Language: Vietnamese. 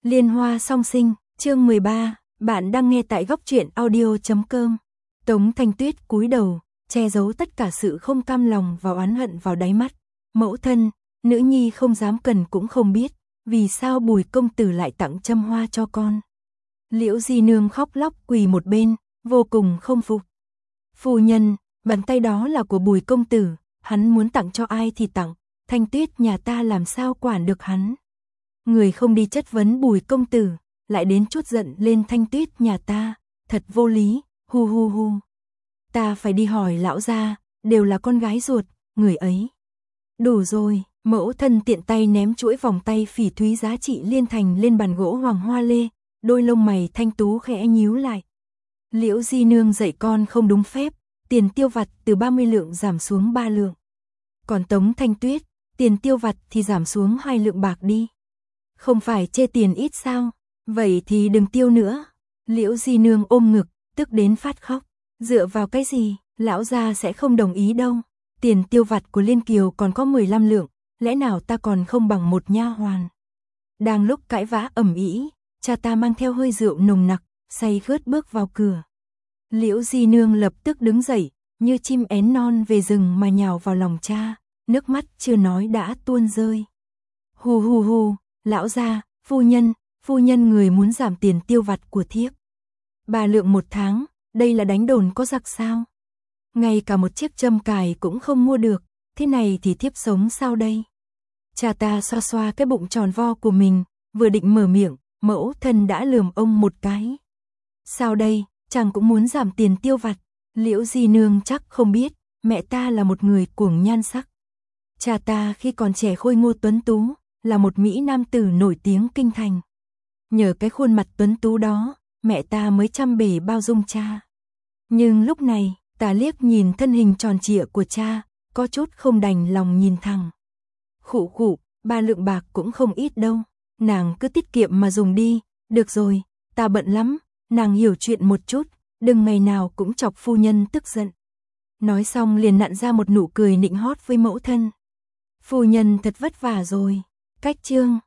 Liên hoa song sinh, chương 13, bạn đang nghe tại góc truyện audio.com. Tống Thanh Tuyết cúi đầu, che giấu tất cả sự không cam lòng và oán hận vào đáy mắt. Mẫu thân, nữ nhi không dám cần cũng không biết, vì sao Bùi công tử lại tặng châm hoa cho con. Liễu Di Nương khóc lóc quỳ một bên, vô cùng không phục. Phu nhân, bàn tay đó là của Bùi công tử, hắn muốn tặng cho ai thì tặng, Thanh Tuyết nhà ta làm sao quản được hắn. Người không đi chất vấn Bùi công tử, lại đến chút giận lên Thanh Tuyết nhà ta, thật vô lý, hu hu hu. Ta phải đi hỏi lão gia, đều là con gái ruột, người ấy. Đủ rồi, mẫu thân tiện tay ném chuỗi vòng tay phỉ thúy giá trị liên thành lên bàn gỗ hoàng hoa lê, đôi lông mày Thanh tú khẽ nhíu lại. Liễu Di Nương dạy con không đúng phép, tiền tiêu vặt từ 30 lượng giảm xuống 3 lượng. Còn Tống Thanh Tuyết, tiền tiêu vặt thì giảm xuống 2 lượng bạc đi. Không phải chê tiền ít sao, vậy thì đừng tiêu nữa. Liễu Di Nương ôm ngực, tức đến phát khóc. Dựa vào cái gì, lão gia sẽ không đồng ý đâu. Tiền tiêu vặt của Liên Kiều còn có 15 lượng, lẽ nào ta còn không bằng một nha hoàn. Đang lúc cãi vã ầm ĩ, cha ta mang theo hơi rượu nồng nặc, say khướt bước vào cửa. Liễu Di Nương lập tức đứng dậy, như chim én non về rừng mà nhào vào lòng cha, nước mắt chưa nói đã tuôn rơi. Hù hù hù, lão gia, phu nhân người muốn giảm tiền tiêu vặt của thiếp. 3 lượng 1 tháng, đây là đánh đồn có giặc sao? Ngay cả một chiếc châm cài cũng không mua được, thế này thì thiếp sống sao đây? Cha ta xoa xoa cái bụng tròn vo của mình, vừa định mở miệng, mẫu thân đã lườm ông một cái. Sao đây, chàng cũng muốn giảm tiền tiêu vặt? Liễu Di Nương chắc không biết, mẹ ta là một người cuồng nhan sắc. Cha ta khi còn trẻ khôi ngô tuấn tú, là một mỹ nam tử nổi tiếng kinh thành. Nhờ cái khuôn mặt tuấn tú đó, mẹ ta mới trăm bề bao dung cha. Nhưng lúc này, ta liếc nhìn thân hình tròn trịa của cha, có chút không đành lòng nhìn thẳng. Khụ khụ, 3 lượng bạc cũng không ít đâu, nàng cứ tiết kiệm mà dùng đi, được rồi, ta bận lắm, nàng hiểu chuyện một chút, đừng ngày nào cũng chọc phu nhân tức giận. Nói xong liền nặn ra một nụ cười nịnh hót với mẫu thân. Phu nhân thật vất vả rồi, cách chương.